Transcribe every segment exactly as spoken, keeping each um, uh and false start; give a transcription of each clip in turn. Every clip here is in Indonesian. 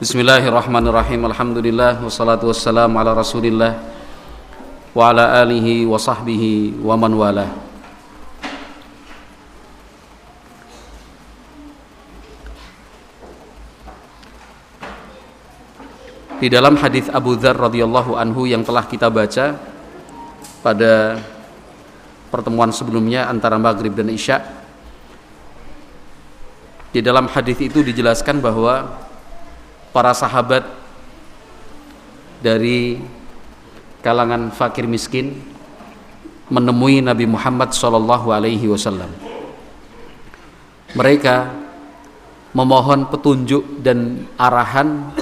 Bismillahirrahmanirrahim. Alhamdulillah wassalatu wassalamu ala Rasulillah wa ala alihi wa sahbihi wa man walah. Di dalam hadis Abu Dzar radhiyallahu anhu yang telah kita baca pada pertemuan sebelumnya antara Maghrib dan Isya, di dalam hadis itu dijelaskan bahwa para sahabat dari kalangan fakir miskin menemui Nabi Muhammad shallallahu alaihi wasallam. Mereka memohon petunjuk dan arahan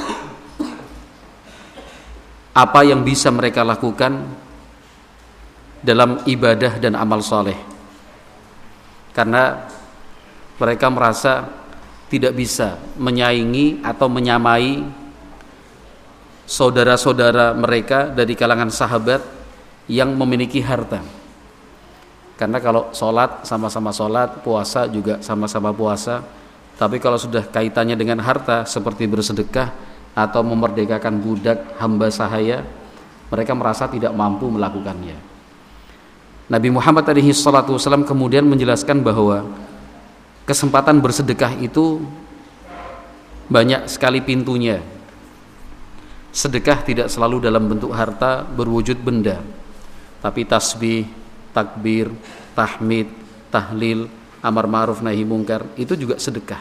apa yang bisa mereka lakukan dalam ibadah dan amal soleh, karena mereka merasa tidak bisa menyaingi atau menyamai saudara-saudara mereka dari kalangan sahabat yang memiliki harta. Karena kalau sholat sama-sama sholat, puasa juga sama-sama puasa, tapi kalau sudah kaitannya dengan harta seperti bersedekah atau memerdekakan budak hamba sahaya, mereka merasa tidak mampu melakukannya. Nabi Muhammad alaihi salatu wasallam kemudian menjelaskan bahwa kesempatan bersedekah itu banyak sekali pintunya. Sedekah tidak selalu dalam bentuk harta berwujud benda, tapi tasbih, takbir, tahmid, tahlil, amar ma'ruf nahi mungkar, itu juga sedekah.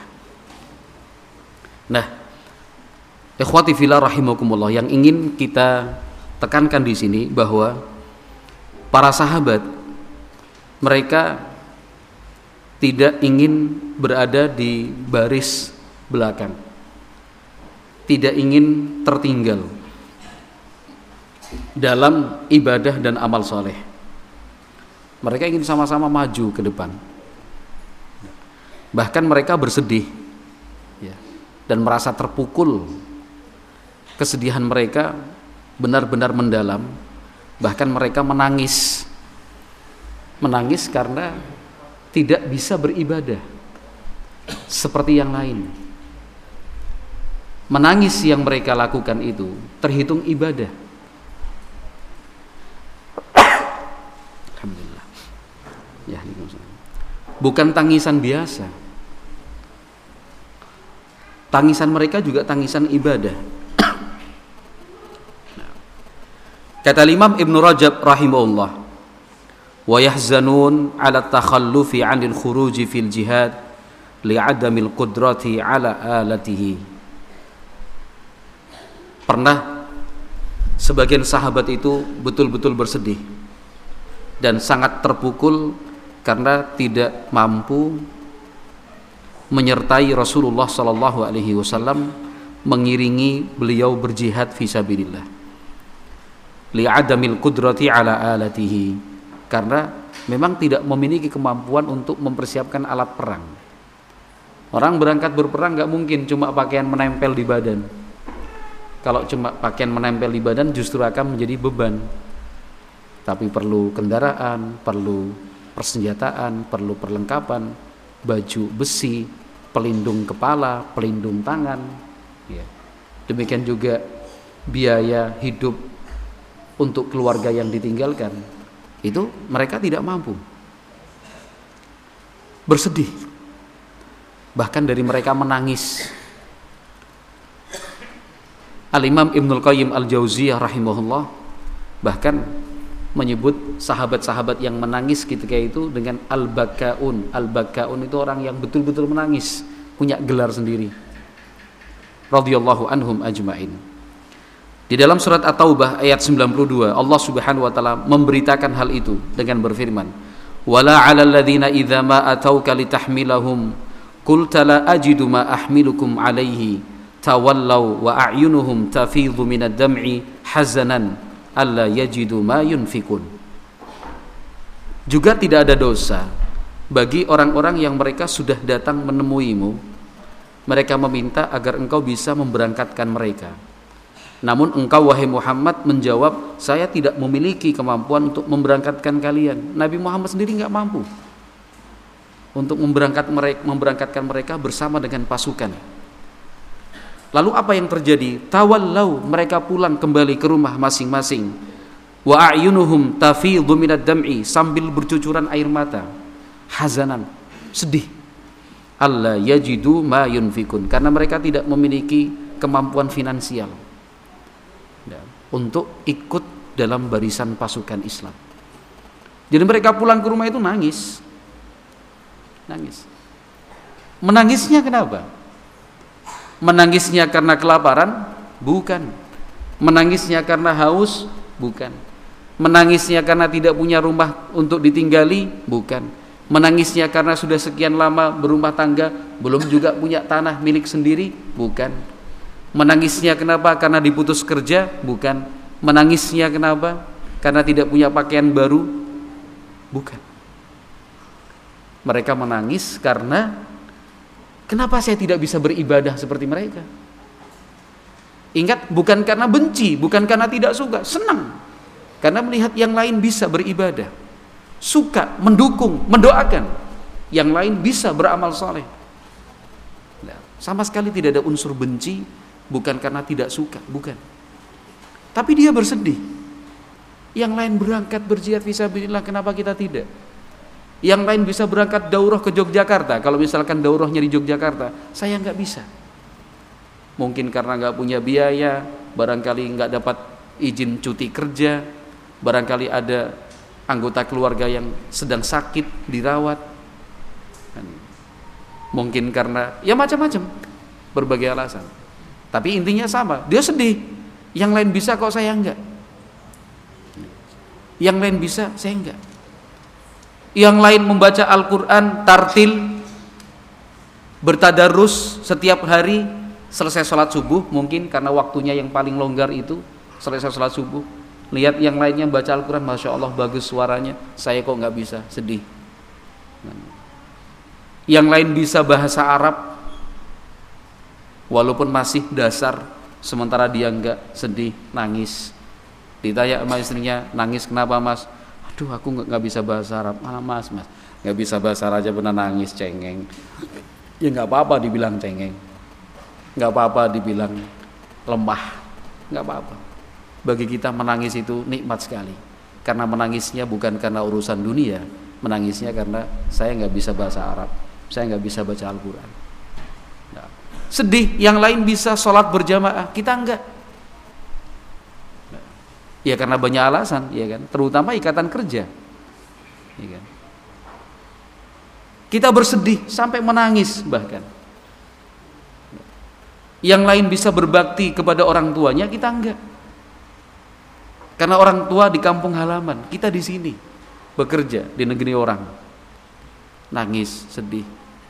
Nah, ikhwati fillah rahimakumullah, yang ingin kita tekankan di sini bahwa para sahabat mereka tidak ingin berada di baris belakang, tidak ingin tertinggal dalam ibadah dan amal soleh. Mereka ingin sama-sama maju ke depan. Bahkan mereka bersedih ya, dan merasa terpukul. Kesedihan mereka benar-benar mendalam. Bahkan mereka menangis, menangis karena tidak bisa beribadah seperti yang lain. Menangis yang mereka lakukan itu terhitung ibadah. Alhamdulillah. Ya, bukan tangisan biasa. Tangisan mereka juga tangisan ibadah. Kata Imam Ibn Rajab rahimahullah, wa yahzanun ala takhallufi 'anil khuruji fil jihad li'adamil qudrati 'ala alatihi. Pernah sebagian sahabat itu betul-betul bersedih dan sangat terpukul karena tidak mampu menyertai Rasulullah sallallahu alaihi wasallam, mengiringi beliau berjihad fisabilillah. Li'adamil qudrati 'ala alatihi, karena memang tidak memiliki kemampuan untuk mempersiapkan alat perang. Orang berangkat berperang gak mungkin cuma pakaian menempel di badan. Kalau cuma pakaian menempel di badan justru akan menjadi beban. Tapi perlu kendaraan, perlu persenjataan, perlu perlengkapan, baju besi, pelindung kepala, pelindung tangan ya. Demikian juga biaya hidup untuk keluarga yang ditinggalkan. Itu mereka tidak mampu. Bersedih. Bahkan dari mereka menangis. Al-Imam Ibnul Qayyim Al-Jauziyah rahimahullah bahkan menyebut sahabat-sahabat yang menangis ketika itu dengan al-bakaun. Al-bakaun itu orang yang betul-betul menangis, punya gelar sendiri. Radhiyallahu anhum ajma'in. Di dalam surat At-Taubah ayat sembilan puluh dua, Allah Subhanahu wa taala memberitakan hal itu dengan berfirman, "Wala 'alal ladzina idza ma atauka litahmilahum qulta la ajidu ma ahmilukum 'alaihi tawallaw wa a'yunuhum tafidhu minad dam'i hazanan alla yajidu ma yunfikun." Juga tidak ada dosa bagi orang-orang yang mereka sudah datang menemuimu, mereka meminta agar engkau bisa memberangkatkan mereka. Namun engkau wahai Muhammad menjawab, saya tidak memiliki kemampuan untuk memberangkatkan kalian. Nabi Muhammad sendiri nggak mampu untuk memberangkat mereka, memberangkatkan mereka bersama dengan pasukan. Lalu apa yang terjadi? Tawallau, mereka pulang kembali ke rumah masing-masing. Wa a'yunuhum tafidhu minad dam'i, sambil bercucuran air mata. Hazanan, sedih. Alla yajidu ma yunfikun, karena mereka tidak memiliki kemampuan finansial ya, untuk ikut dalam barisan pasukan Islam. Jadi mereka pulang ke rumah itu nangis. Nangis. Menangisnya kenapa? Menangisnya karena kelaparan? Bukan. Menangisnya karena haus? Bukan. Menangisnya karena tidak punya rumah untuk ditinggali? Bukan. Menangisnya karena sudah sekian lama berumah tangga, belum juga punya tanah milik sendiri? Bukan. Menangisnya kenapa? Karena diputus kerja? Bukan. Menangisnya kenapa? Karena tidak punya pakaian baru? Bukan. Mereka menangis karena kenapa saya tidak bisa beribadah seperti mereka? Ingat, bukan karena benci, bukan karena tidak suka, senang. Karena melihat yang lain bisa beribadah, suka, mendukung, mendoakan yang lain bisa beramal saleh. Nah, sama sekali tidak ada unsur benci, bukan karena tidak suka, bukan. Tapi dia bersedih. Yang lain berangkat berjihad fisabilillah, kenapa kita tidak? Yang lain bisa berangkat daurah ke Yogyakarta. Kalau misalkan daurahnya di Yogyakarta, saya nggak bisa. Mungkin karena nggak punya biaya, barangkali nggak dapat izin cuti kerja, barangkali ada anggota keluarga yang sedang sakit dirawat. Mungkin karena ya macam-macam, berbagai alasan. Tapi intinya sama, dia sedih. Yang lain bisa kok saya enggak. Yang lain bisa, saya enggak. Yang lain membaca Al-Quran tartil, bertadarus setiap hari, selesai sholat subuh, mungkin karena waktunya yang paling longgar itu selesai sholat subuh. Lihat yang lainnya baca Al-Quran, Masya Allah bagus suaranya, saya kok nggak bisa, sedih. Yang lain bisa bahasa Arab walaupun masih dasar, sementara dia enggak, sedih, nangis. Ditanya sama istrinya, nangis kenapa mas? Aduh aku nggak bisa bahasa Arab. Malah mas, mas nggak bisa bahasa Arab aja pernah nangis, cengeng. Ya nggak apa-apa dibilang cengeng, nggak apa-apa dibilang lemah, nggak apa-apa. Bagi kita menangis itu nikmat sekali, karena menangisnya bukan karena urusan dunia, menangisnya karena saya nggak bisa bahasa Arab, saya nggak bisa baca Al-Quran. Nah, sedih, yang lain bisa sholat berjamaah, kita enggak. Ya karena banyak alasan, ya kan, terutama ikatan kerja, ya kan. Kita bersedih sampai menangis bahkan. Yang lain bisa berbakti kepada orang tuanya, kita enggak. Karena orang tua di kampung halaman, kita di sini bekerja di negeri orang, nangis, sedih.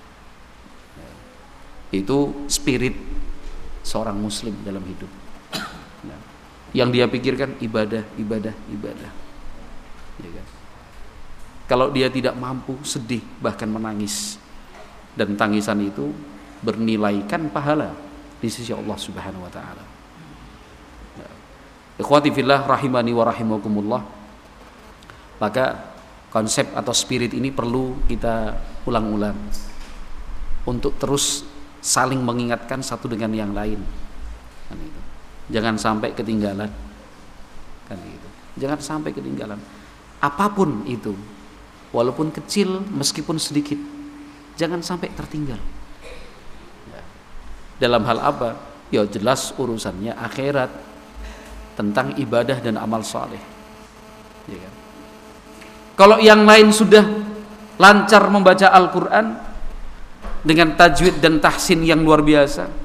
Itu spirit seorang muslim dalam hidup. Yang dia pikirkan ibadah, ibadah, ibadah. Ya kan? Kalau dia tidak mampu, sedih, bahkan menangis. Dan tangisan itu bernilaikan pahala di sisi Allah Subhanahu wa taala. Ya. Ikhwati fillah rahimani wa rahimakumullah. Maka konsep atau spirit ini perlu kita ulang-ulang untuk terus saling mengingatkan satu dengan yang lain. Kan itu. Jangan sampai ketinggalan, kan gitu. Jangan sampai ketinggalan. Apapun itu, walaupun kecil, meskipun sedikit, jangan sampai tertinggal. Ya. Dalam hal apa? Ya jelas urusannya akhirat, tentang ibadah dan amal saleh. Ya kan? Kalau yang lain sudah lancar membaca Al-Quran dengan tajwid dan tahsin yang luar biasa,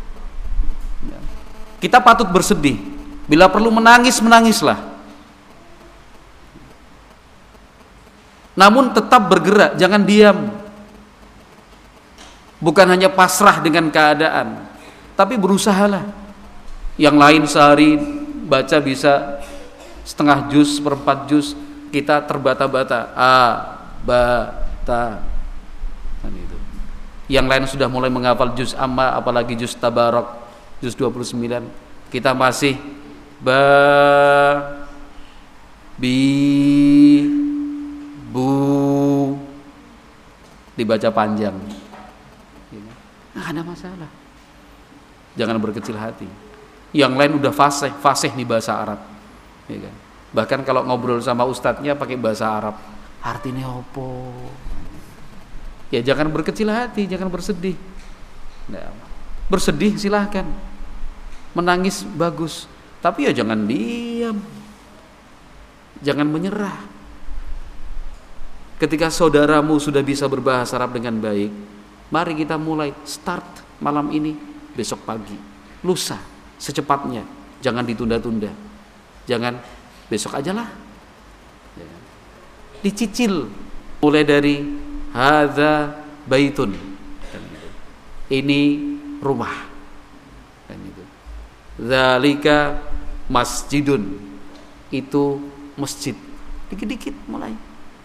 kita patut bersedih. Bila perlu menangis, menangislah. Namun tetap bergerak, jangan diam. Bukan hanya pasrah dengan keadaan, tapi berusahalah. Yang lain sehari baca bisa setengah juz, seperempat juz, kita terbata-bata. A, ba, ta. Yang lain sudah mulai menghafal juz amma, apalagi juz tabarak, juz dua puluh sembilan, kita masih ba, bi, bu, dibaca panjang. Nggak ada masalah. Jangan berkecil hati. Yang lain udah fasih, fasih nih bahasa Arab. Ya kan? Bahkan kalau ngobrol sama ustadznya pakai bahasa Arab. Artinya opo? Ya jangan berkecil hati, jangan bersedih. Nah, bersedih silahkan. Menangis bagus. Tapi ya jangan diam. Jangan menyerah. Ketika saudaramu sudah bisa berbahasa Arab dengan baik, mari kita mulai start malam ini, besok pagi, lusa, secepatnya. Jangan ditunda-tunda. Jangan besok aja lah. Dicicil. Mulai dari hadza baitun. Ini rumah. Dan itu. Dzalika masjidun. Itu masjid. Dikit-dikit mulai.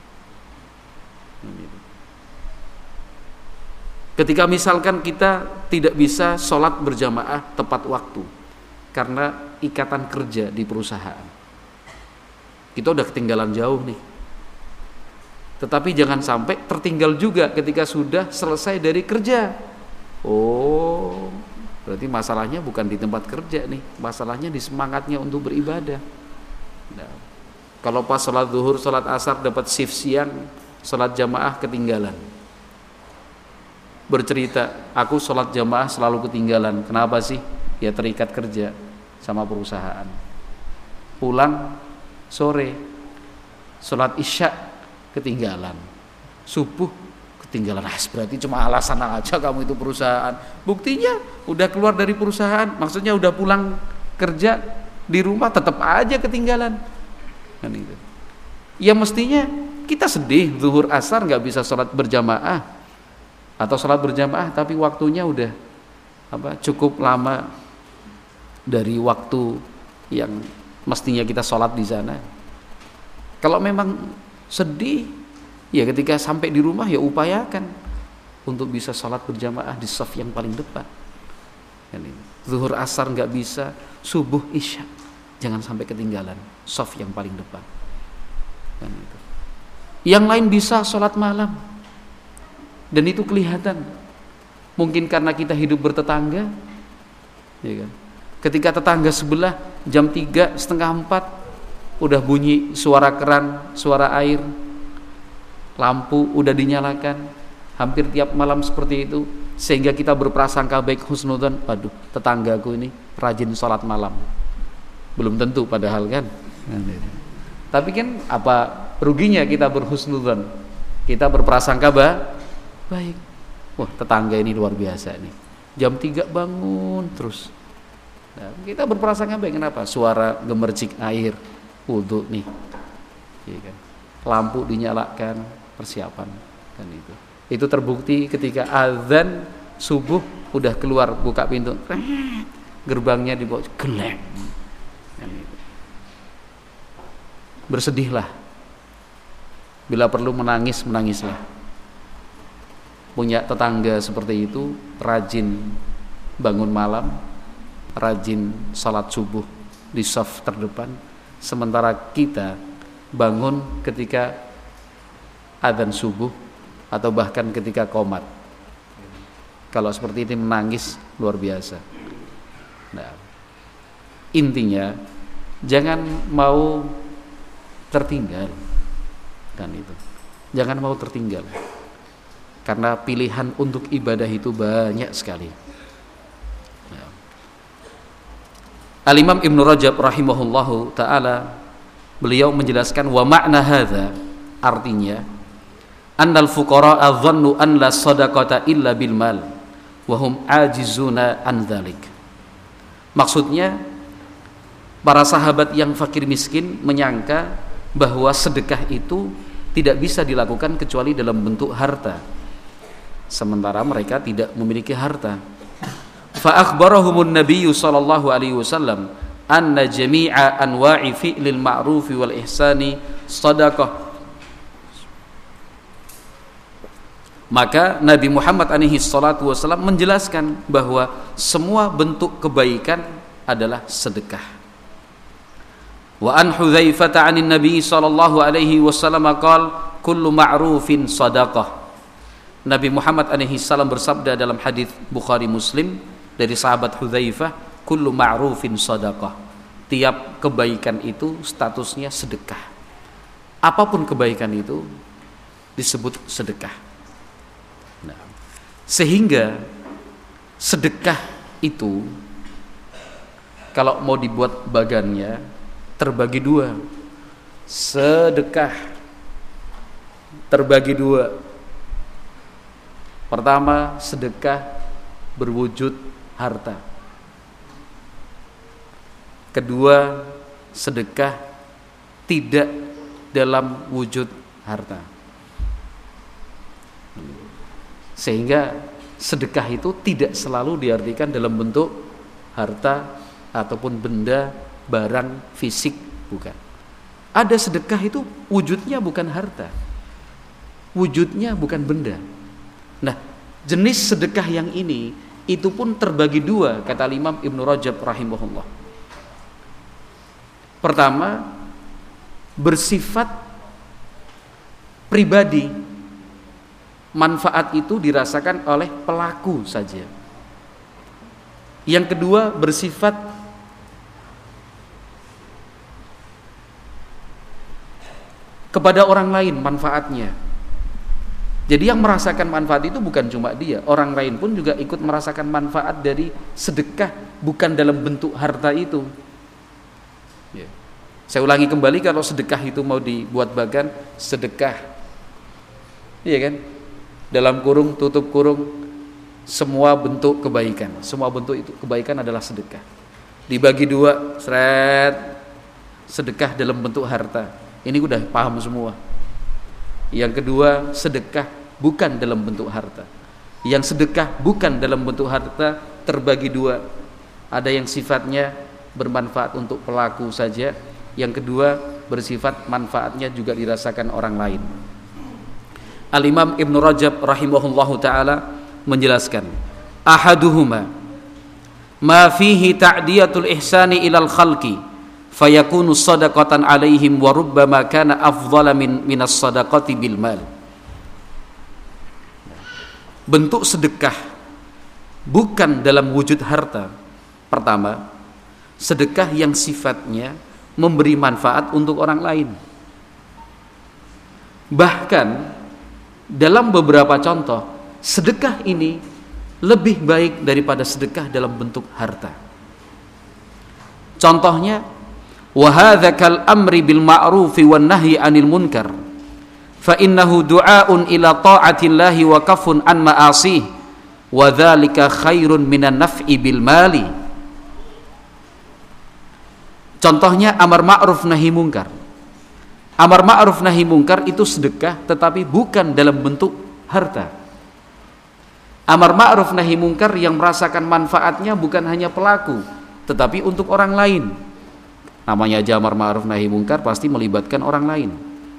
Ketika misalkan kita tidak bisa sholat berjamaah tepat waktu karena ikatan kerja di perusahaan, kita udah ketinggalan jauh nih. Tetapi jangan sampai tertinggal juga ketika sudah selesai dari kerja. Oh, berarti masalahnya bukan di tempat kerja nih, masalahnya di semangatnya untuk beribadah. Nah, kalau pas sholat zuhur, sholat asar dapat shift siang, sholat jamaah ketinggalan. Bercerita, aku sholat jamaah selalu ketinggalan. Kenapa sih? Ya terikat kerja sama perusahaan. Pulang sore, sholat isya ketinggalan, subuh ketinggalan. Ah, berarti cuma alasan aja kamu itu perusahaan. Buktinya udah keluar dari perusahaan, maksudnya udah pulang kerja di rumah tetap aja ketinggalan. Kan itu. Ya mestinya kita sedih zuhur asar nggak bisa sholat berjamaah. Atau sholat berjamaah tapi waktunya udah apa cukup lama dari waktu yang mestinya kita sholat di sana. Kalau memang sedih, ya ketika sampai di rumah ya upayakan untuk bisa sholat berjamaah di shaf yang paling depan. Zuhur asar nggak bisa, subuh isya jangan sampai ketinggalan shaf yang paling depan. Yang lain bisa sholat malam. Dan itu kelihatan. Mungkin karena kita hidup bertetangga, ya kan? Ketika tetangga sebelah jam tiga setengah empat udah bunyi suara keran, suara air, lampu udah dinyalakan, hampir tiap malam seperti itu, sehingga kita berprasangka baik husnudzon. Waduh, tetanggaku ini rajin sholat malam. Belum tentu padahal kan. Tapi kan apa ruginya kita berhusnudzon? Kita berprasangka bah baik. Wah, tetangga ini luar biasa nih. Jam tiga bangun terus. Nah, kita berprasangka baik. Kenapa? Suara gemercik air wudu nih. Iya kan? Lampu dinyalakan, persiapan kan itu. Itu terbukti ketika azan subuh udah keluar buka pintu. Gerbangnya dibawa geleng. Kan itu. Bersedihlah. Bila perlu menangis, menangislah. Punya tetangga seperti itu, rajin bangun malam, rajin salat subuh di shaf terdepan, sementara kita bangun ketika adzan subuh atau bahkan ketika qomat. Kalau seperti ini menangis luar biasa. Nah, intinya jangan mau tertinggal, kan itu. Jangan mau tertinggal. Karena pilihan untuk ibadah itu banyak sekali. Ya. Al-Imam Ibnu Rajab rahimahullahu ta'ala, beliau menjelaskan wa ma'na hadza, artinya annal fuqara adhannu an la sadaqata illa bil mal wa hum ajizuna an dzalik. Maksudnya para sahabat yang fakir miskin menyangka bahwa sedekah itu tidak bisa dilakukan kecuali dalam bentuk harta, sementara mereka tidak memiliki harta. Fa akhbarahumun nabiyyu sallallahu alaihi wasallam anna jami'a anwa'i fi'lil ma'rufi wal ihsani shadaqah. Maka Nabi Muhammad alaihi salatu wasallam menjelaskan bahwa semua bentuk kebaikan adalah sedekah. Wa an Hudzaifah 'anil Nabi sallallahu alaihi wasallam qala kullu ma'rufin shadaqah. Nabi Muhammad alaihi salam bersabda dalam hadis Bukhari Muslim dari sahabat Hudzaifah, kullu ma'rufin shadaqah. Tiap kebaikan itu statusnya sedekah. Apapun kebaikan itu disebut sedekah. Nah, sehingga sedekah itu kalau mau dibuat bagannya terbagi dua. Sedekah terbagi dua. Pertama, sedekah berwujud harta. Kedua, sedekah tidak dalam wujud harta. Sehingga sedekah itu tidak selalu diartikan dalam bentuk harta ataupun benda, barang, fisik, bukan. Ada sedekah itu wujudnya bukan harta, wujudnya bukan benda. Nah, jenis sedekah yang ini itu pun terbagi dua, kata Imam Ibnu Rajab rahimahullah. Pertama, bersifat pribadi, manfaat itu dirasakan oleh pelaku saja. Yang kedua, bersifat kepada orang lain manfaatnya. Jadi yang merasakan manfaat itu bukan cuma dia, orang lain pun juga ikut merasakan manfaat dari sedekah, bukan dalam bentuk harta itu. Ya. Saya ulangi kembali, kalau sedekah itu mau dibuat bagan, sedekah, iya kan? Dalam kurung, tutup kurung, semua bentuk kebaikan, semua bentuk itu kebaikan adalah sedekah. Dibagi dua, seret, sedekah dalam bentuk harta. Ini udah paham semua. Yang kedua, sedekah bukan dalam bentuk harta. Yang sedekah bukan dalam bentuk harta terbagi dua. Ada yang sifatnya bermanfaat untuk pelaku saja. Yang kedua, bersifat manfaatnya juga dirasakan orang lain. Al-Imam Ibnu Rajab rahimahullahu ta'ala menjelaskan, ahaduhuma ma fihi ta'diyatul ihsani ilal khalqi fayakunu sadaqatan alaihim wa rubbama kana afdhala min minas sadaqati bil mal. Bentuk sedekah bukan dalam wujud harta. Pertama, sedekah yang sifatnya memberi manfaat untuk orang lain. Bahkan dalam beberapa contoh, sedekah ini lebih baik daripada sedekah dalam bentuk harta. Contohnya, wa hadza kal amri bil ma'rufi wan nahyi 'anil munkar fa innahu du'aun ila ta'atillahi wa kafun an ma'asih wa dzalika khairun minan naf'i bil mali. Contohnya amar ma'ruf nahi mungkar. Amar ma'ruf nahi mungkar itu sedekah, tetapi bukan dalam bentuk harta. Amar ma'ruf nahi mungkar yang merasakan manfaatnya bukan hanya pelaku, tetapi untuk orang lain. Namanya aja amar ma'ruf nahi mungkar, pasti melibatkan orang lain.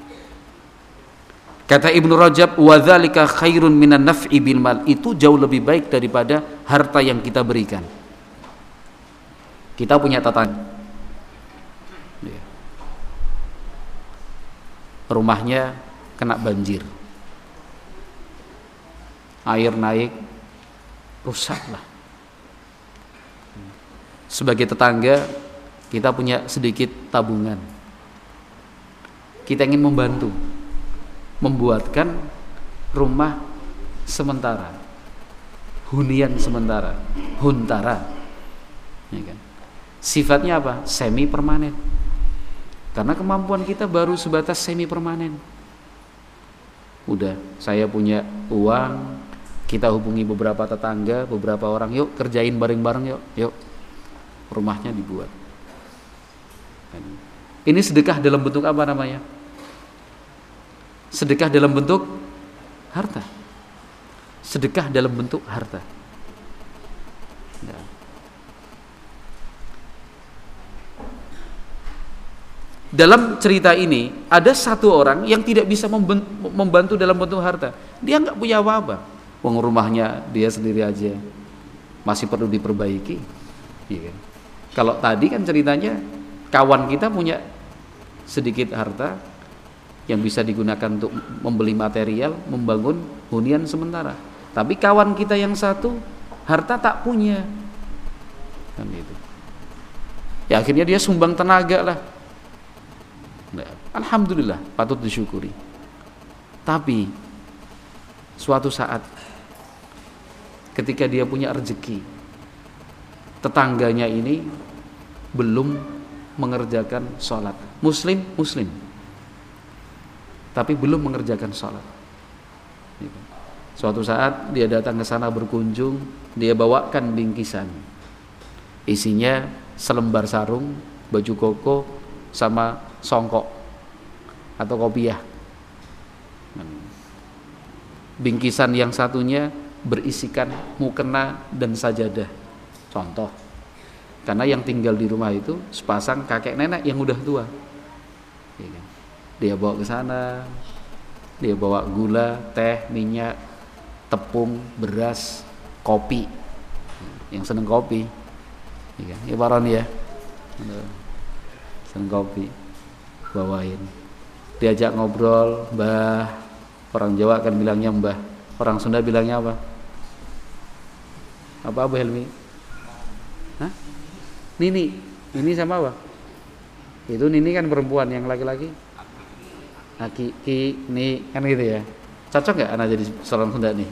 Kata Ibnu Rajab, wa dzalika khairun minan naf'i bil mal, itu jauh lebih baik daripada harta yang kita berikan. Kita punya tetangga, rumahnya kena banjir, air naik, rusaklah. Sebagai tetangga, kita punya sedikit tabungan, kita ingin membantu membuatkan rumah sementara, hunian sementara, huntara, ya kan? Sifatnya apa? Semi permanen. Karena kemampuan kita baru sebatas semi permanen. Udah, saya punya uang, kita hubungi beberapa tetangga, beberapa orang, yuk kerjain bareng-bareng, yuk, yuk rumahnya dibuat. Ini sedekah dalam bentuk apa namanya? Sedekah dalam bentuk harta. Sedekah dalam bentuk harta. Nah. Dalam cerita ini ada satu orang yang tidak bisa membantu dalam bentuk harta. Dia nggak punya apa-apa. Wong rumahnya dia sendiri aja masih perlu diperbaiki. Iya kan? Kalau tadi kan ceritanya kawan kita punya sedikit harta yang bisa digunakan untuk membeli material, membangun hunian sementara. Tapi kawan kita yang satu harta tak punya, Ya akhirnya dia sumbang tenaga lah. Nah, alhamdulillah, patut disyukuri. Tapi suatu saat ketika dia punya rezeki, tetangganya ini belum mengerjakan sholat. Muslim, muslim, tapi belum mengerjakan sholat. Suatu saat dia datang ke sana berkunjung, dia bawakan bingkisan, isinya selembar sarung, baju koko, sama songkok atau kopiah. Bingkisan yang satunya berisikan mukena dan sajadah. Contoh, karena yang tinggal di rumah itu sepasang kakek nenek yang udah tua. Dia bawa ke sana, dia bawa gula, teh, minyak, tepung, beras, kopi. Yang seneng kopi, ya Baron ya, seneng kopi, bawain. Diajak ngobrol, Mbah. Orang Jawa kan bilangnya Mbah, orang Sunda bilangnya apa? Apa Abu Helmi? Hah? Nini, Nini sama apa? Itu Nini kan perempuan, yang laki-laki Aki, Ki, Ni, kan gitu ya. Cocok nggak anak jadi seorang Sunda nih?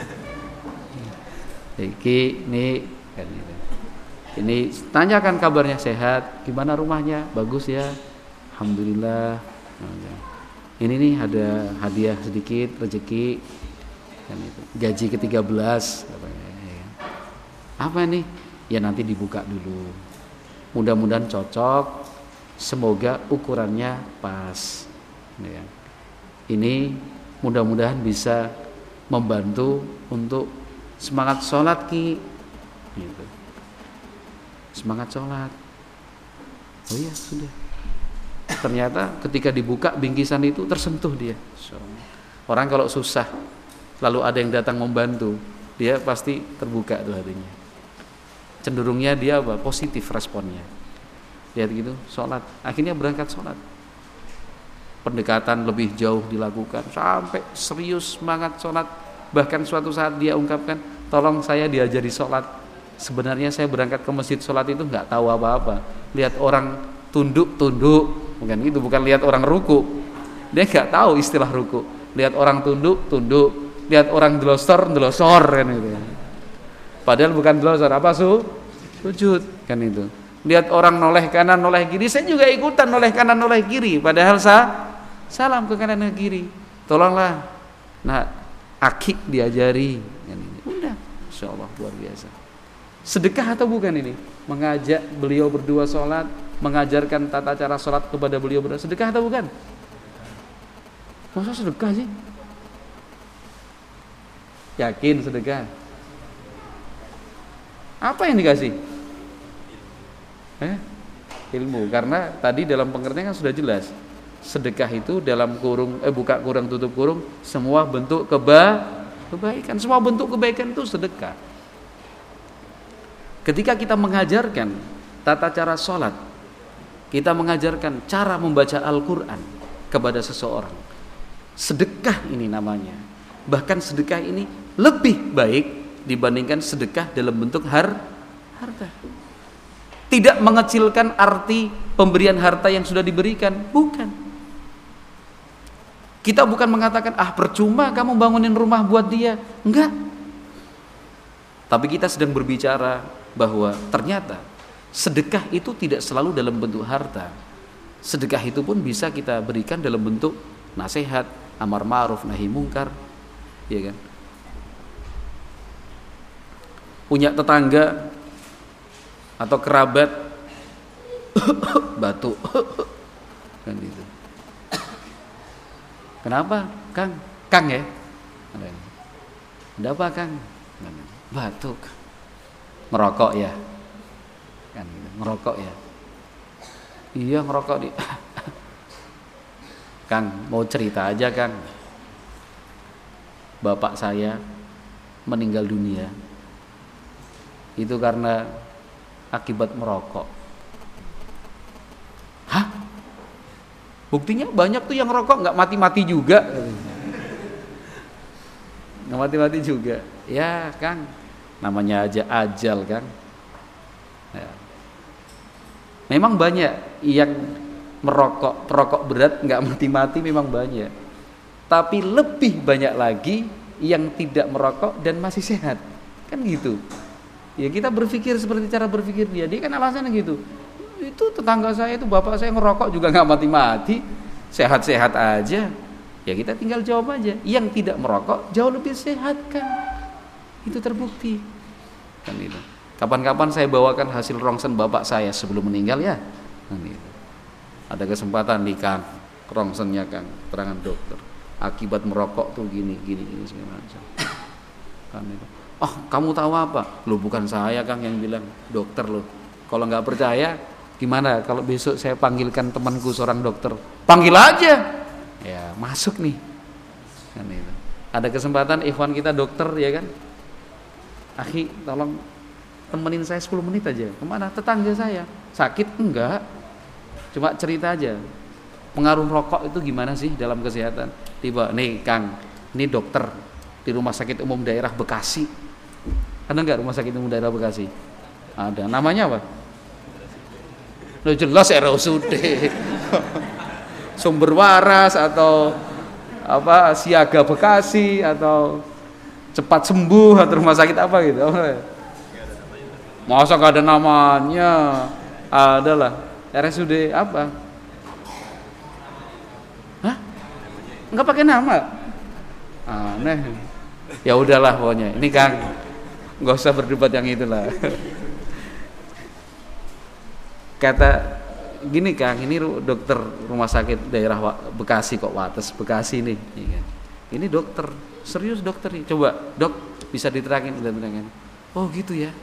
Ki, Ni, kan gitu. Ini tanyakan kabarnya, sehat, gimana rumahnya, bagus ya, alhamdulillah. Ini nih ada hadiah sedikit, rezeki, kan itu. Gaji ke tiga belas, apa nih? Ya nanti dibuka dulu. Mudah-mudahan cocok, semoga ukurannya pas. Ya. Ini mudah-mudahan bisa membantu untuk semangat sholat Ki. Gitu. Semangat sholat. Oh iya sudah. Ternyata ketika dibuka bingkisan itu tersentuh dia. Orang kalau susah lalu ada yang datang membantu, dia pasti terbuka tuh hatinya. Cenderungnya dia apa? Positif responnya. Lihat gitu, sholat. Akhirnya berangkat sholat. Pendekatan lebih jauh dilakukan sampai serius semangat sholat. Bahkan suatu saat dia ungkapkan, tolong saya diajari sholat. Sebenarnya saya berangkat ke masjid sholat itu nggak tahu apa-apa. Lihat orang tunduk-tunduk, bukan itu, bukan lihat orang ruku. Dia nggak tahu istilah ruku. Lihat orang tunduk, tunduk. Lihat orang delosor, delosor kan itu. Padahal bukan delosor, apa su? Sujud kan itu. Lihat orang noleh kanan, noleh kiri, saya juga ikutan noleh kanan, noleh kiri. Padahal sa salam ke kanan ke kiri. Tolonglah. Nah, akik diajari kan ini. Udah, insyaallah luar biasa. Sedekah atau bukan ini? Mengajak beliau berdua sholat, mengajarkan tata cara sholat kepada beliau berdua. Sedekah atau bukan? Masa sedekah sih? Yakin sedekah? Apa yang dikasih? Eh? Ilmu. Karena tadi dalam pengertian kan sudah jelas. Sedekah itu dalam kurung, eh buka kurung tutup kurung, semua bentuk keba, kebaikan. Semua bentuk kebaikan itu sedekah. Ketika kita mengajarkan tata cara sholat, kita mengajarkan cara membaca Al-Quran kepada seseorang, sedekah ini namanya. Bahkan sedekah ini lebih baik dibandingkan sedekah dalam bentuk har, harta. Tidak mengecilkan arti pemberian harta yang sudah diberikan, bukan. Kita bukan mengatakan, ah percuma kamu bangunin rumah buat dia, enggak. Tapi kita sedang berbicara bahwa ternyata sedekah itu tidak selalu dalam bentuk harta. Sedekah itu pun bisa kita berikan dalam bentuk nasihat, amar ma'ruf, nahi mungkar, ya kan? Punya tetangga atau kerabat batuk kan gitu. Kenapa, Kang? Kang ya? Ada apa, Kang? Batuk. Ngerokok ya? Kan gitu. Ngerokok ya? Iya ngerokok di. Kang, mau cerita aja, Kang. Bapak saya meninggal dunia. Itu karena akibat merokok. Hah? Buktinya banyak tuh yang rokok nggak mati-mati juga. Nggak mati-mati juga. Ya, Kang. Namanya aja ajal, Kang. Ya. Memang banyak yang merokok, perokok berat nggak mati-mati, memang banyak. Tapi lebih banyak lagi yang tidak merokok dan masih sehat. Kan gitu. Ya kita berpikir seperti cara berpikir dia. Dia kan alasannya gitu. Itu tetangga saya itu bapak saya ngerokok juga nggak mati-mati, sehat-sehat aja. Ya kita tinggal jawab aja. Yang tidak merokok jauh lebih sehat kan. Itu terbukti. Kan itu. Kapan-kapan saya bawakan hasil rongsen bapak saya sebelum meninggal ya. Kan itu. Ada kesempatan nih Kang, rongsennya Kang, terangan dokter. Akibat merokok tuh gini, gini, gini segala macam. Kan itu. Oh, kamu tahu apa? Loh bukan saya Kang yang bilang, dokter loh. Kalau nggak percaya, gimana kalau besok saya panggilkan temanku seorang dokter? Panggil aja. Ya, masuk nih. Kan itu. Ada kesempatan ikhwan kita dokter ya kan? Akhi, tolong temenin saya sepuluh menit aja. Kemana? Tetangga saya. Sakit? Enggak. Cuma cerita aja. Pengaruh rokok itu gimana sih dalam kesehatan? Tiba, nih Kang, ini dokter di Rumah Sakit Umum Daerah Bekasi. Ada enggak Rumah Sakit Umum Daerah Bekasi? Ada. Namanya apa? Loh jelas R S U D. Sumber Waras atau apa Siaga Bekasi atau Cepat Sembuh atau rumah sakit apa gitu. Masa gak ada namanya? Adalah R S U D apa? Hah? Enggak pakai nama? Aneh. Ya udahlah pokoknya. Ini Kang, enggak usah berdebat yang itulah. Kata gini Kang, ini dokter rumah sakit daerah Bekasi kok, Wates Bekasi nih. Ini dokter, serius dokter nih. Coba dok, bisa diterangin, diterangin. Oh gitu ya.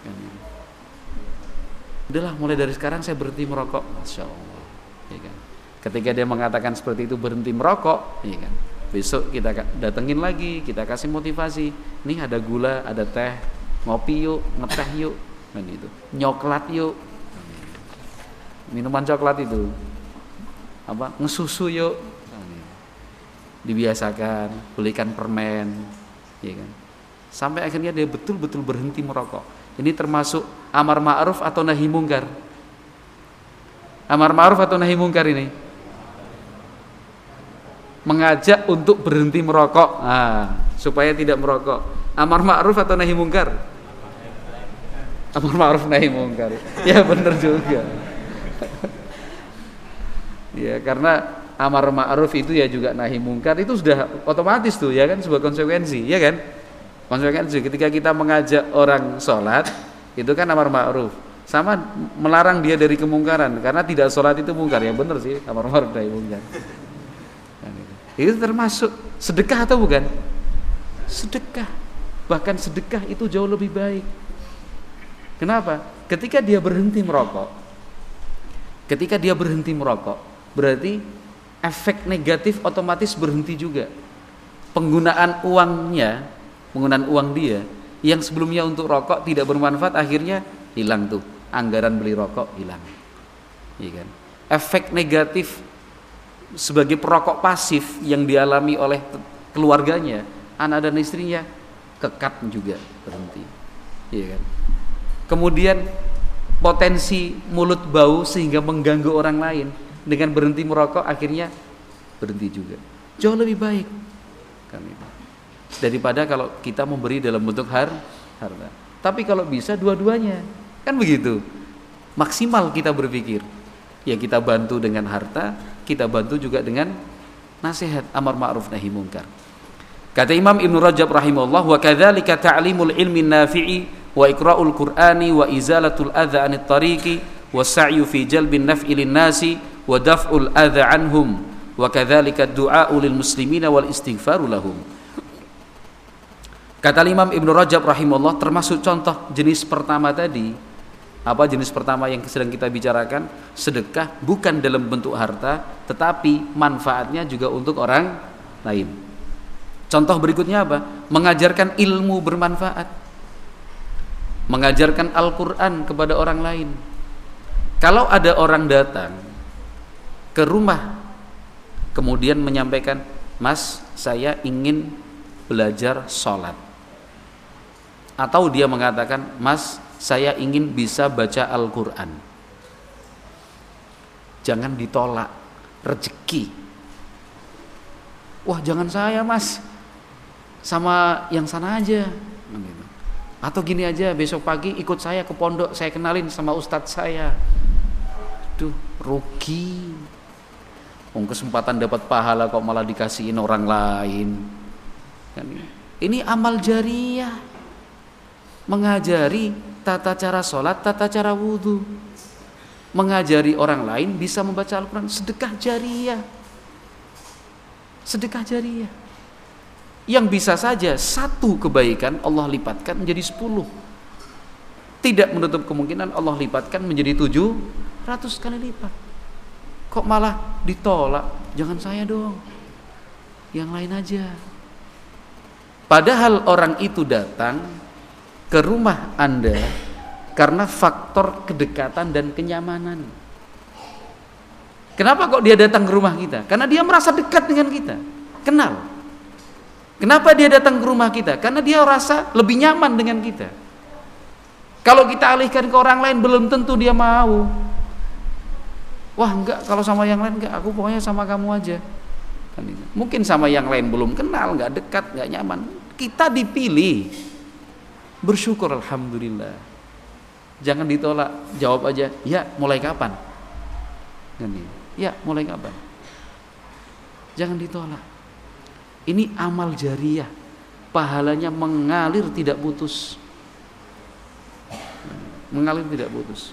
Udahlah, mulai dari sekarang saya berhenti merokok. Masya Allah. Ya kan? Ketika dia mengatakan seperti itu berhenti merokok, ya kan? Besok kita datengin lagi, kita kasih motivasi. Nih ada gula, ada teh, ngopi yuk, ngeteh yuk, kan itu. Nyoklat yuk. Minuman coklat itu apa ngesusu yuk, dibiasakan, belikan permen, ya kan, sampai akhirnya dia betul-betul berhenti merokok. Ini termasuk amar ma'ruf atau nahi mungkar? Amar ma'ruf atau nahi mungkar ini? Mengajak untuk berhenti merokok, nah, supaya tidak merokok. Amar ma'ruf atau nahi mungkar? Amar ma'ruf nahi mungkar. Ya benar juga. Ya karena amar ma'ruf itu ya juga nahi mungkar, itu sudah otomatis tuh ya kan, sebuah konsekuensi ya kan, konsekuensi ketika kita mengajak orang sholat itu kan amar ma'ruf, sama melarang dia dari kemungkaran, karena tidak sholat itu mungkar. Ya benar sih, amar ma'ruf nahi mungkar. Itu termasuk sedekah atau bukan? Sedekah, bahkan sedekah itu jauh lebih baik. Kenapa? Ketika dia berhenti merokok, ketika dia berhenti merokok, berarti efek negatif otomatis berhenti juga. Penggunaan uangnya, penggunaan uang dia yang sebelumnya untuk rokok tidak bermanfaat, akhirnya hilang tuh, anggaran beli rokok hilang. Iya kan? Efek negatif sebagai perokok pasif yang dialami oleh keluarganya, anak dan istrinya, kekat juga berhenti. Iya kan? Kemudian potensi mulut bau sehingga mengganggu orang lain, dengan berhenti merokok akhirnya berhenti juga. Jauh lebih baik kan itu, daripada kalau kita memberi dalam bentuk har, harta. Tapi kalau bisa dua-duanya, kan begitu. Maksimal kita berpikir. Ya kita bantu dengan harta, kita bantu juga dengan nasihat, amar ma'ruf nahi munkar. Kata Imam Ibnu Rajab rahimahullah, wa kadzalika ta'limul ilmi nafi'i wa iqra'ul qur'ani wa izalatul adza 'anit tariqi wa sa'yu fi jalbin naf'i lin nasi wa daf'ul adza 'anhum wa kadzalika du'a'u lil muslimina wal istighfaru lahum. Kata Imam Ibnu Rajab rahimahullah, termasuk contoh jenis pertama tadi. Apa jenis pertama yang sedang kita bicarakan? Sedekah bukan dalam bentuk harta, tetapi manfaatnya juga untuk orang lain. Contoh berikutnya apa? Mengajarkan ilmu bermanfaat, mengajarkan Al-Quran kepada orang lain. Kalau ada orang datang ke rumah kemudian menyampaikan, Mas, saya ingin belajar sholat, atau dia mengatakan, Mas, saya ingin bisa baca Al-Quran, Jangan ditolak rezeki. Wah, jangan saya mas, sama yang sana aja. Atau gini aja, besok pagi ikut saya ke pondok, saya kenalin sama ustadz saya. Duh, rugi. Oh, kesempatan dapat pahala kok malah dikasihin orang lain. Ini amal jariyah, mengajari tata cara sholat, tata cara wudhu, mengajari orang lain bisa membaca Al-Quran. Sedekah jariyah, sedekah jariyah yang bisa saja satu kebaikan Allah lipatkan menjadi sepuluh. Tidak menutup kemungkinan Allah lipatkan menjadi tujuh ratus kali lipat. Kok malah ditolak? Jangan saya dong, yang lain aja. Padahal orang itu datang ke rumah Anda karena faktor kedekatan dan kenyamanan. Kenapa kok dia datang ke rumah kita? Karena dia merasa dekat dengan kita, kenal. Kenapa dia datang ke rumah kita? Karena dia rasa lebih nyaman dengan kita. Kalau kita alihkan ke orang lain, belum tentu dia mau. Wah enggak, kalau sama yang lain enggak, aku pokoknya sama kamu aja. Mungkin sama yang lain belum kenal, enggak dekat, enggak nyaman. Kita dipilih, bersyukur alhamdulillah. Jangan ditolak, jawab aja, ya mulai kapan? Ya mulai kapan? Jangan ditolak. Ini amal jariyah, pahalanya mengalir tidak putus, mengalir tidak putus.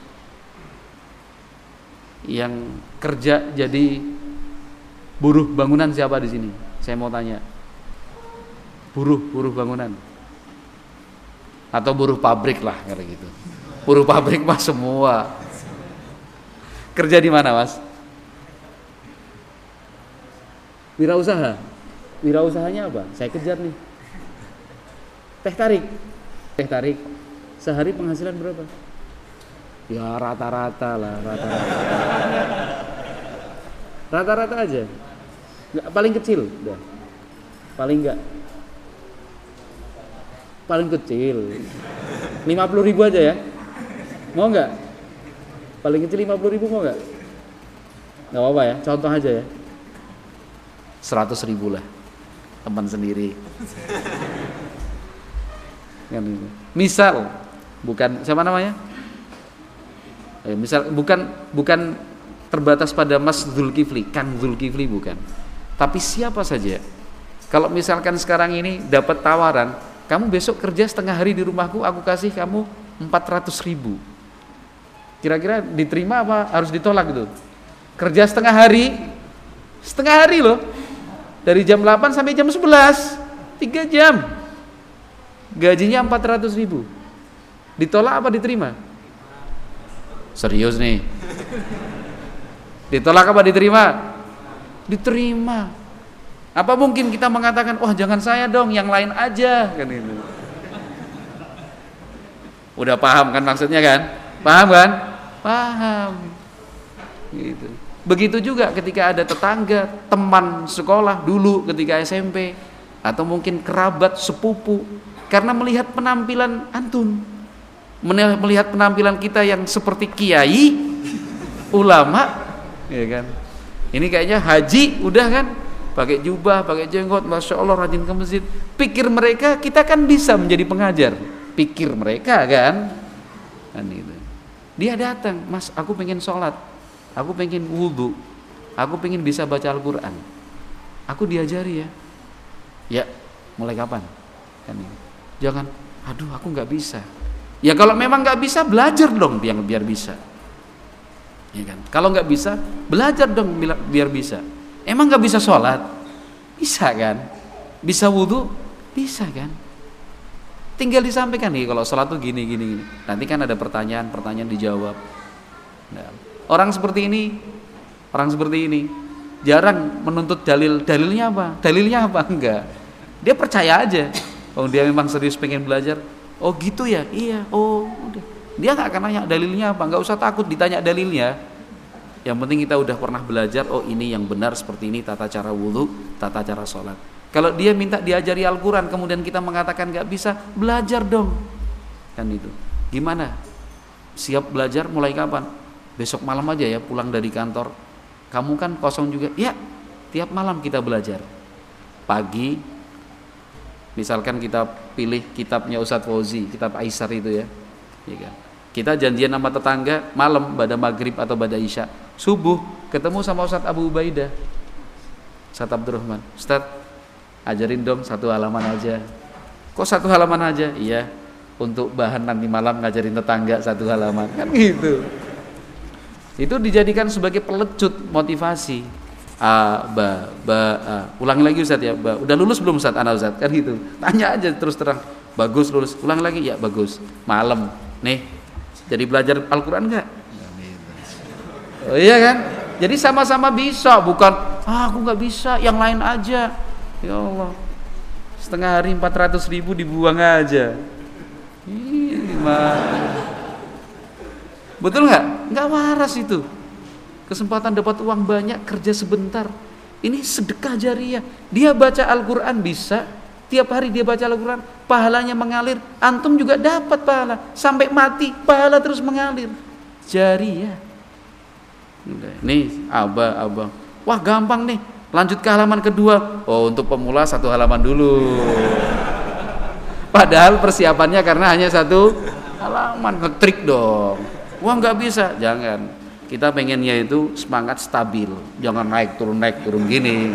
Yang kerja jadi buruh bangunan siapa di sini? Saya mau tanya. Buruh, buruh bangunan. Atau buruh pabrik lah kayak gitu. Buruh pabrik mah semua. Kerja di mana, Mas? Wirausaha. Wirausahanya apa? Saya kejar nih. Teh tarik. Teh tarik. Sehari penghasilan berapa? Ya rata-rata lah, rata-rata. Rata-rata aja. Nggak, paling kecil, udah. Paling enggak. Paling kecil. lima puluh ribu aja ya. Mau enggak? Paling kecil lima puluh ribu mau enggak? Enggak apa-apa ya, contoh aja ya. seratus ribu lah. Teman sendiri. Misal, bukan siapa namanya? Eh, misal bukan bukan terbatas pada Mas Zulkifli, Kang Zulkifli bukan. Tapi siapa saja. Kalau misalkan sekarang ini dapat tawaran, kamu besok kerja setengah hari di rumahku, aku kasih kamu empat ratus ribu. Kira-kira diterima apa harus ditolak gitu? Kerja setengah hari, setengah hari loh. Dari jam delapan sampai jam sebelas, tiga jam. Gajinya empat ratus ribu. Ditolak apa diterima? Serius nih. Ditolak apa diterima? Diterima. Apa mungkin kita mengatakan, wah jangan saya dong, yang lain aja, kan itu. Udah paham kan maksudnya kan? Paham kan? Paham. Gitu. Begitu juga ketika ada tetangga, teman sekolah dulu ketika S M P, atau mungkin kerabat, sepupu, karena melihat penampilan antum, melihat penampilan kita yang seperti kiai, ulama, ya kan? Ini kayaknya haji, udah kan? Pakai jubah, pakai jenggot, masya Allah rajin ke masjid. Pikir mereka kita kan bisa menjadi pengajar. Pikir mereka kan? Kan itu. Dia datang, Mas, aku pengen sholat. Aku pengen wudhu, aku pengen bisa baca Al-Quran. Aku diajari ya. Ya, mulai kapan? Kan ini. Jangan, aduh aku nggak bisa. Ya kalau memang nggak bisa, belajar dong biar biar bisa. Ya kan? Kalau nggak bisa, belajar dong biar bisa. Emang nggak bisa sholat? Bisa kan? Bisa wudhu? Bisa kan? Tinggal disampaikan nih kalau sholat tuh gini gini gini. Nanti kan ada pertanyaan, pertanyaan dijawab. Nah, orang seperti ini, orang seperti ini jarang menuntut dalil. Dalilnya apa? Dalilnya apa? Enggak. Dia percaya aja. Oh dia memang serius pengen belajar. Oh gitu ya? Iya. Oh udah. Dia nggak akan nanya dalilnya apa. Nggak usah takut ditanya dalilnya. Yang penting kita udah pernah belajar. Oh ini yang benar seperti ini tata cara wudhu, tata cara sholat. Kalau dia minta diajari Al-Quran, kemudian kita mengatakan nggak bisa, belajar dong. Kan itu. Gimana? Siap belajar mulai kapan? Besok malam aja ya pulang dari kantor. kamu kan kosong juga. Ya, tiap malam kita belajar. Pagi, misalkan kita pilih kitabnya Ustadz Fauzi, kitab Aisar itu ya, ya kan? Kita janjian sama tetangga malam pada maghrib atau pada isya. Subuh ketemu sama Ustadz Abu Ubaidah, Ustadz Abdurrahman. Ustadz, ajarin dong satu halaman aja. Kok satu halaman aja? Iya, untuk bahan nanti malam ngajarin tetangga satu halaman. Kan gitu. Itu dijadikan sebagai pelecut motivasi. A, ba, ba, a. Ulang lagi Ustadz ya, ba. Udah lulus belum Ustadz? Anak Ustadz, kan gitu. Tanya aja terus terang. Bagus lulus. Ulang lagi, ya bagus. Malam, nih. Jadi belajar Al-Quran enggak? Oh iya kan? Jadi sama-sama bisa, bukan ah, aku nggak bisa, yang lain aja. Ya Allah, setengah hari empat ratus ribu dibuang aja. Ih, betul nggak? Nggak waras itu. Kesempatan dapat uang banyak, kerja sebentar. Ini sedekah jariyah. Dia baca Al-Quran bisa. Tiap hari dia baca Al-Quran, pahalanya mengalir. Antum juga dapat pahala. Sampai mati, pahala terus mengalir. Jariyah. Nih, abah, abang. Wah gampang nih. Lanjut ke halaman kedua. Oh, untuk pemula satu halaman dulu. Padahal persiapannya karena hanya satu halaman. Ngetrik dong. Wah nggak bisa. Jangan. Kita pengennya itu semangat stabil. Jangan naik turun naik turun gini.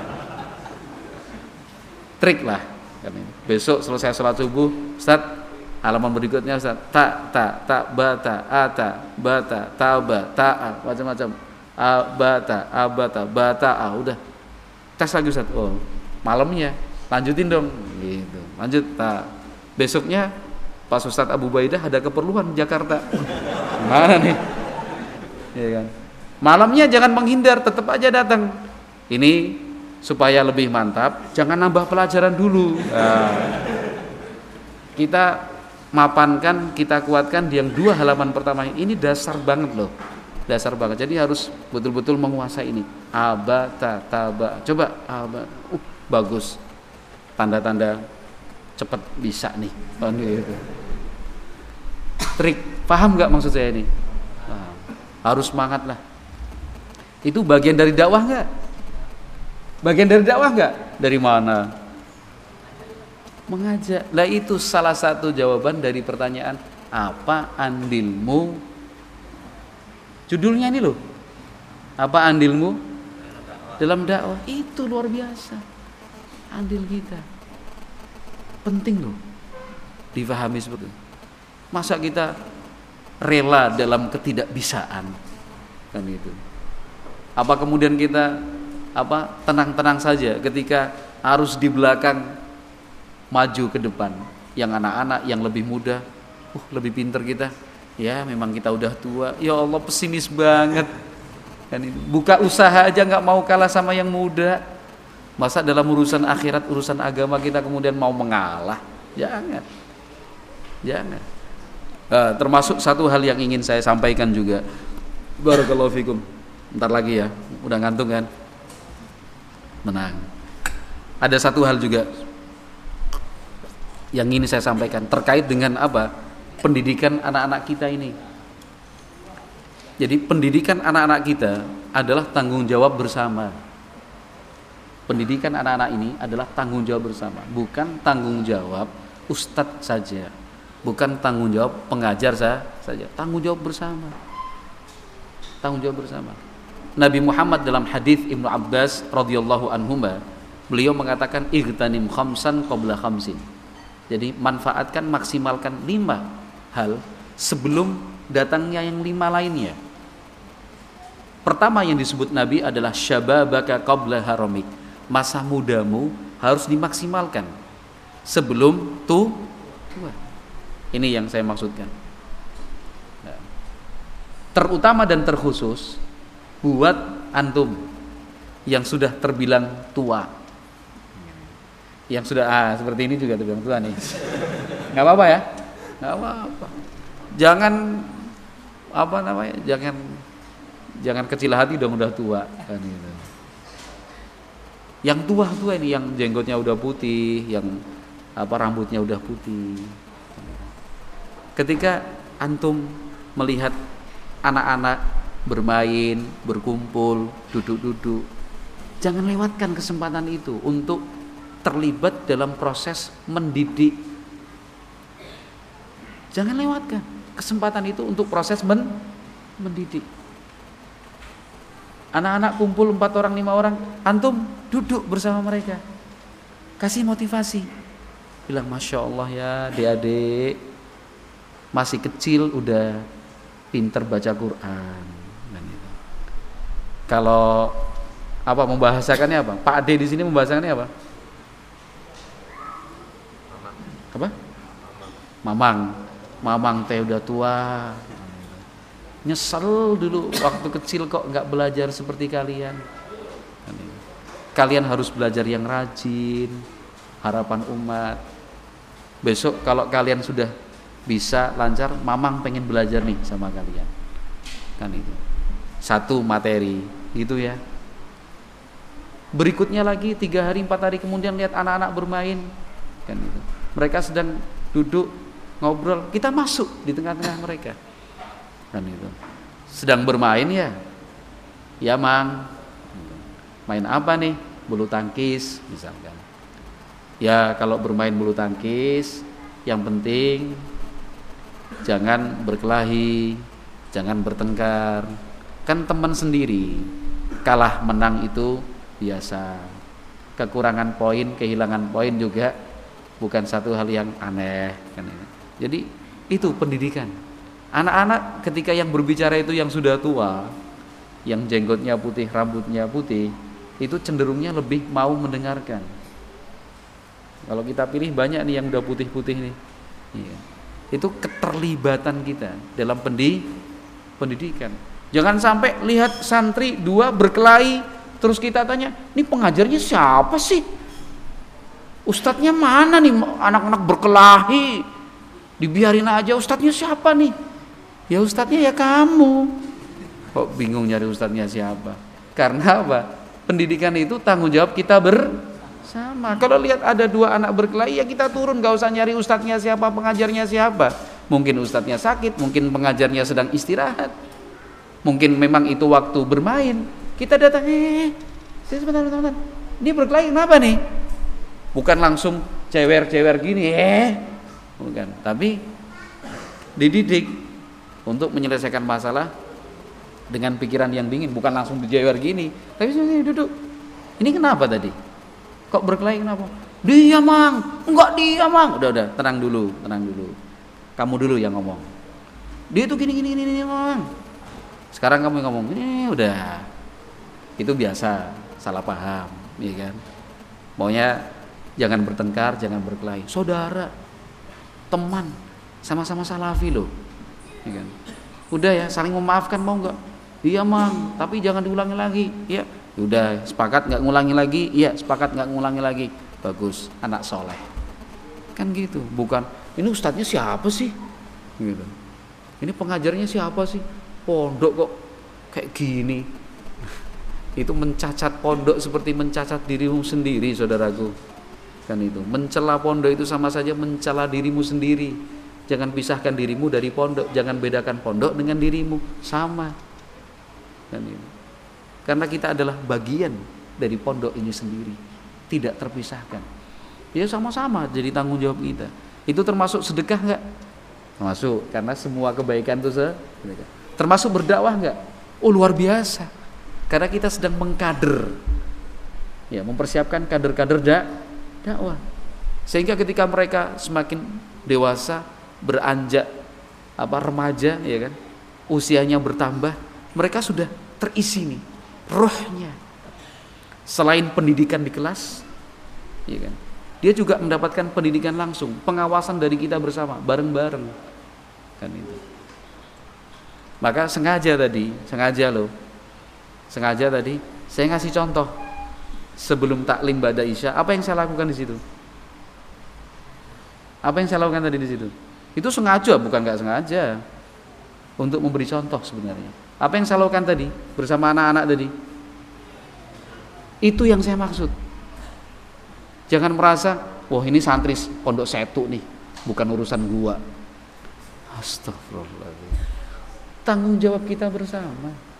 Trik lah. Besok selesai sholat subuh, Ustaz, halaman berikutnya Ustaz, ta ta ta ba ta a ta ba ta ta ba ta a, macam-macam. A ba ta a ba ta ba ta a, udah. Tes lagi Ustaz. Oh, malamnya lanjutin dong gitu. Lanjut ta. Besoknya pas Ustaz Abu Ubaidah ada keperluan di Jakarta. Mana nih? Ya kan. Malamnya jangan menghindar, tetap aja datang. Ini supaya lebih mantap, jangan nambah pelajaran dulu. Nah, kita mapankan, kita kuatkan yang dua halaman pertama ini dasar banget loh, dasar banget. Jadi harus betul-betul menguasai ini. Aba, ta, taba. Coba aba, uh, bagus. Tanda-tanda cepat bisa nih. Oh, gitu. Trik, paham nggak maksud saya ini? Nah, harus semangat lah. Itu bagian dari dakwah nggak? Bagian dari dakwah enggak? Dari mana? Mengajak. Lah itu salah satu jawaban dari pertanyaan, apa andilmu? Judulnya ini loh. Apa andilmu dalam dakwah? Itu luar biasa. Andil kita. Penting loh difahami seperti itu. Masa kita rela dalam ketidakbisaan? Kan itu. Apa kemudian kita apa tenang-tenang saja ketika harus di belakang maju ke depan, yang anak-anak yang lebih muda, uh lebih pintar kita, ya memang kita udah tua, ya Allah pesimis banget kan, buka usaha aja nggak mau kalah sama yang muda, masa dalam urusan akhirat, urusan agama kita kemudian mau mengalah? Jangan, jangan. Uh, termasuk satu hal yang ingin saya sampaikan juga, barakallahu fikum, bentar lagi ya, udah ngantuk kan? Menang. Ada satu hal juga yang ingin saya sampaikan terkait dengan apa? Pendidikan anak-anak kita ini. Jadi pendidikan anak-anak kita adalah tanggung jawab bersama. Pendidikan anak-anak ini adalah tanggung jawab bersama, bukan tanggung jawab ustadz saja, bukan tanggung jawab pengajar saja, tanggung jawab bersama. Tanggung jawab bersama. Nabi Muhammad dalam hadis Ibnu Abbas radhiyallahu anhuma, beliau mengatakan igtanim khamsan qabla khamsin. Jadi manfaatkan, maksimalkan lima hal sebelum datangnya yang lima lainnya. Pertama yang disebut Nabi adalah syababaka qabla haramik. Masa mudamu harus dimaksimalkan sebelum tu tua. Ini yang saya maksudkan. Terutama dan terkhusus buat antum yang sudah terbilang tua, yang sudah ah seperti ini juga terbilang tua nih, nggak apa-apa ya, nggak apa-apa. Jangan apa namanya, jangan jangan kecil hati dong udah tua kan gitu. Yang tua-tua ini, yang jenggotnya udah putih, yang apa rambutnya udah putih. Ketika antum melihat anak-anak bermain, berkumpul, duduk-duduk. Jangan lewatkan kesempatan itu untuk terlibat dalam proses mendidik. Jangan lewatkan kesempatan itu untuk proses men mendidik. Anak-anak kumpul empat orang, lima orang, antum duduk bersama mereka, kasih motivasi, bilang masya Allah ya adik-adik, masih kecil udah pinter baca Quran. Dan itu. Kalau apa membahasakannya apa? Pak Ade di sini membahasakannya apa? Apa? Mamang. Mamang teh udah tua. Nyesel dulu waktu kecil kok nggak belajar seperti kalian. Kalian harus belajar yang rajin. Harapan umat. Besok kalau kalian sudah bisa lancar, Mamang pengen belajar nih sama kalian. Kan itu. Satu materi, gitu ya. Berikutnya lagi tiga hari empat hari kemudian lihat anak-anak bermain, kan itu. Mereka sedang duduk ngobrol, kita masuk di tengah-tengah mereka, kan itu. Sedang bermain ya, ya Mang, main apa nih? Bulu tangkis misalkan. Ya kalau bermain bulu tangkis, yang penting jangan berkelahi, jangan bertengkar. Kan teman sendiri, kalah menang itu biasa. Kekurangan poin, kehilangan poin juga bukan satu hal yang aneh kan. Jadi itu pendidikan. Anak-anak ketika yang berbicara itu yang sudah tua, yang jenggotnya putih, rambutnya putih, itu cenderungnya lebih mau mendengarkan. Kalau kita pilih banyak nih yang udah putih-putih nih. Iya. Itu keterlibatan kita dalam pendi pendidikan. Jangan sampai lihat santri dua berkelahi terus kita tanya, ini pengajarnya siapa sih? Ustadznya mana nih? Anak-anak berkelahi, dibiarin aja. Ustadznya siapa nih? Ya ustadznya ya kamu. Kok bingung nyari ustadznya siapa? Karena apa? Pendidikan itu tanggung jawab kita bersama. Kalau lihat ada dua anak berkelahi, ya kita turun, gak usah nyari ustadznya siapa, pengajarnya siapa. Mungkin ustadznya sakit, mungkin pengajarnya sedang istirahat, mungkin memang itu waktu bermain. Kita datang, eh, sebentar, sebentar, dia berkelahi kenapa nih? Bukan langsung cewer-cewer gini, eh, bukan. Tapi dididik untuk menyelesaikan masalah dengan pikiran yang dingin, bukan langsung dijewer gini. Tapi sini duduk. Ini kenapa tadi? Kok berkelahi kenapa? Dia Mang, enggak dia Mang. Udah udah, tenang dulu, tenang dulu. Kamu dulu yang ngomong. Dia tuh gini gini gini, gini Mang. Sekarang kamu yang ngomong. Ini udah. Itu biasa, salah paham, ya kan? Maunya jangan bertengkar, jangan berkelahi. Saudara, teman, sama-sama salafi loh, ya kan? Udah ya, saling memaafkan mau nggak? Iya Mang, tapi jangan diulangi lagi. Iya, udah sepakat nggak ngulangi lagi. Iya, sepakat nggak ngulangi lagi. Bagus, anak soleh. Kan gitu, bukan ini ustadznya siapa sih? Gitu. Ini pengajarnya siapa sih? Pondok kok kayak gini. Itu mencacat pondok seperti mencacat dirimu sendiri, saudaraku. Kan itu, mencela pondok itu sama saja mencela dirimu sendiri. Jangan pisahkan dirimu dari pondok, jangan bedakan pondok dengan dirimu, sama. Kan itu. Karena kita adalah bagian dari pondok ini sendiri, tidak terpisahkan. Ya sama-sama jadi tanggung jawab kita. Itu termasuk sedekah enggak? Termasuk, karena semua kebaikan itu sedekah. Termasuk berdakwah enggak? Oh luar biasa. Karena kita sedang mengkader, ya mempersiapkan kader-kader dak dakwah. Sehingga ketika mereka semakin dewasa, beranjak apa remaja, ya kan, usianya bertambah, mereka sudah terisi nih rohnya. Selain pendidikan di kelas, ya kan, dia juga mendapatkan pendidikan langsung, pengawasan dari kita bersama, bareng-bareng, kan itu. Maka sengaja tadi, sengaja loh. Sengaja tadi saya ngasih contoh sebelum taklim ba'da isya, apa yang saya lakukan di situ? Apa yang saya lakukan tadi di situ? Itu sengaja, bukan nggak sengaja, untuk memberi contoh sebenarnya. Apa yang saya lakukan tadi bersama anak-anak tadi? Itu yang saya maksud. Jangan merasa, wah ini santri pondok setu nih, bukan urusan gua. Astagfirullahaladzim. Tanggung jawab kita bersama.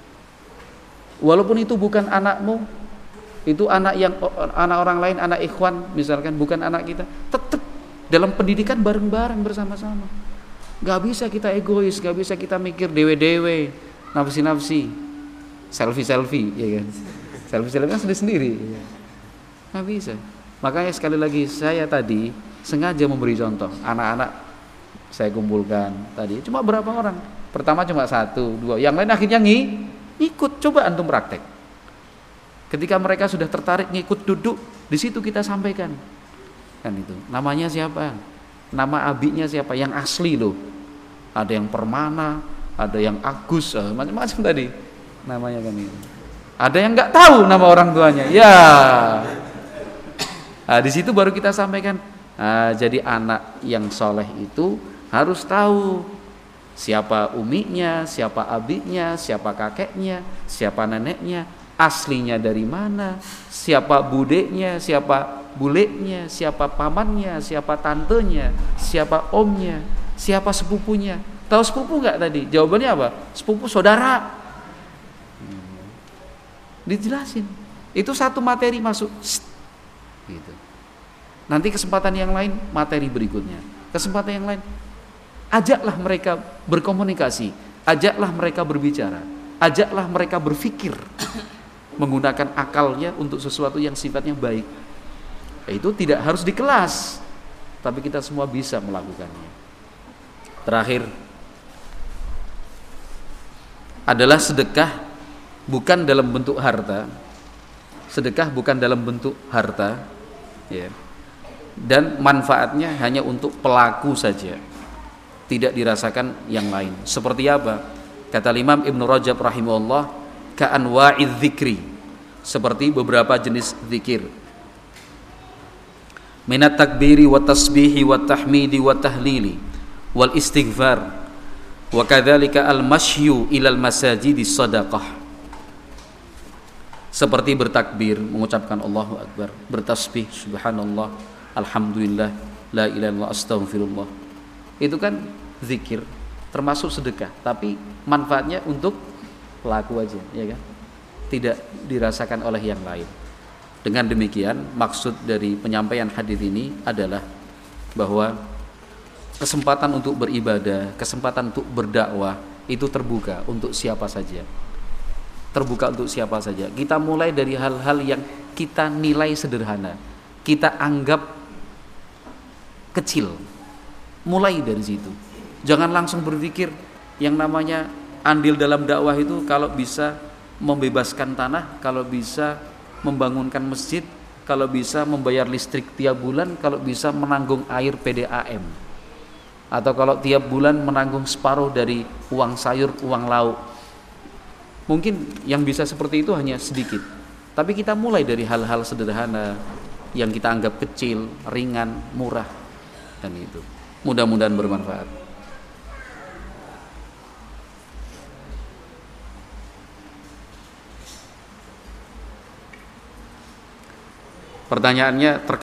Walaupun itu bukan anakmu, itu anak yang anak orang lain, anak ikhwan misalkan, bukan anak kita, tetap dalam pendidikan bareng-bareng bersama-sama. Gak bisa kita egois, gak bisa kita mikir dewe-dewe, nafsi-nafsi, selfie-selfie, ya kan? Selfie-selfie kan sendiri-sendiri. Gak bisa. Makanya sekali lagi saya tadi sengaja memberi contoh anak-anak saya kumpulkan tadi cuma berapa orang. Pertama cuma satu, dua, yang lain akhirnya ngi, ikut. Coba antum praktek. Ketika mereka sudah tertarik ngikut duduk, di situ kita sampaikan. Kan itu. Namanya siapa? Nama abinya siapa? Yang asli loh. Ada yang Permana, ada yang Agus, eh, macam-macam tadi namanya kan itu. Ada yang nggak tahu nama orang tuanya. Ya. Nah, di situ baru kita sampaikan. Nah, jadi anak yang soleh itu harus tahu siapa uminya, siapa abinya, siapa kakeknya, siapa neneknya, aslinya dari mana, siapa budeknya, siapa buleknya, siapa pamannya, siapa tantenya, siapa omnya, siapa sepupunya. Tahu sepupu nggak tadi? Jawabannya apa? Sepupu saudara. Hmm. Dijelasin. Itu satu materi masuk. Gitu. Nanti kesempatan yang lain materi berikutnya. Kesempatan yang lain ajaklah mereka berkomunikasi, ajaklah mereka berbicara, ajaklah mereka berpikir menggunakan akalnya untuk sesuatu yang sifatnya baik. Itu tidak harus di kelas, tapi kita semua bisa melakukannya. Terakhir adalah sedekah bukan dalam bentuk harta. Sedekah bukan dalam bentuk harta, ya. Dan manfaatnya hanya untuk pelaku saja, tidak dirasakan yang lain. Seperti apa? Kata Imam Ibnu Rajab rahimahullah, ka'anwa'iz dzikri, seperti beberapa jenis zikir. Minat takbiri wa tasbihi wa tahmidi wa tahlili wal istighfar wa kadzalika al masyu ilal masajidi sadaqah. Seperti bertakbir, mengucapkan Allahu Akbar, bertasbih subhanallah, alhamdulillah, la ilaha illallah, astaghfirullah. Itu kan zikir, termasuk sedekah, tapi manfaatnya untuk pelaku aja, ya kan? Tidak dirasakan oleh yang lain. Dengan demikian, maksud dari penyampaian hadis ini adalah bahwa kesempatan untuk beribadah, kesempatan untuk berdakwah itu terbuka untuk siapa saja. Terbuka untuk siapa saja. Kita mulai dari hal-hal yang kita nilai sederhana, kita anggap kecil. Mulai dari situ. Jangan langsung berpikir yang namanya andil dalam dakwah itu kalau bisa membebaskan tanah, kalau bisa membangunkan masjid, kalau bisa membayar listrik tiap bulan, kalau bisa menanggung air P D A M, atau kalau tiap bulan menanggung separuh dari uang sayur, uang lauk. Mungkin yang bisa seperti itu hanya sedikit. Tapi kita mulai dari hal-hal sederhana yang kita anggap kecil, ringan, murah, dan itu mudah-mudahan bermanfaat. Pertanyaannya terkait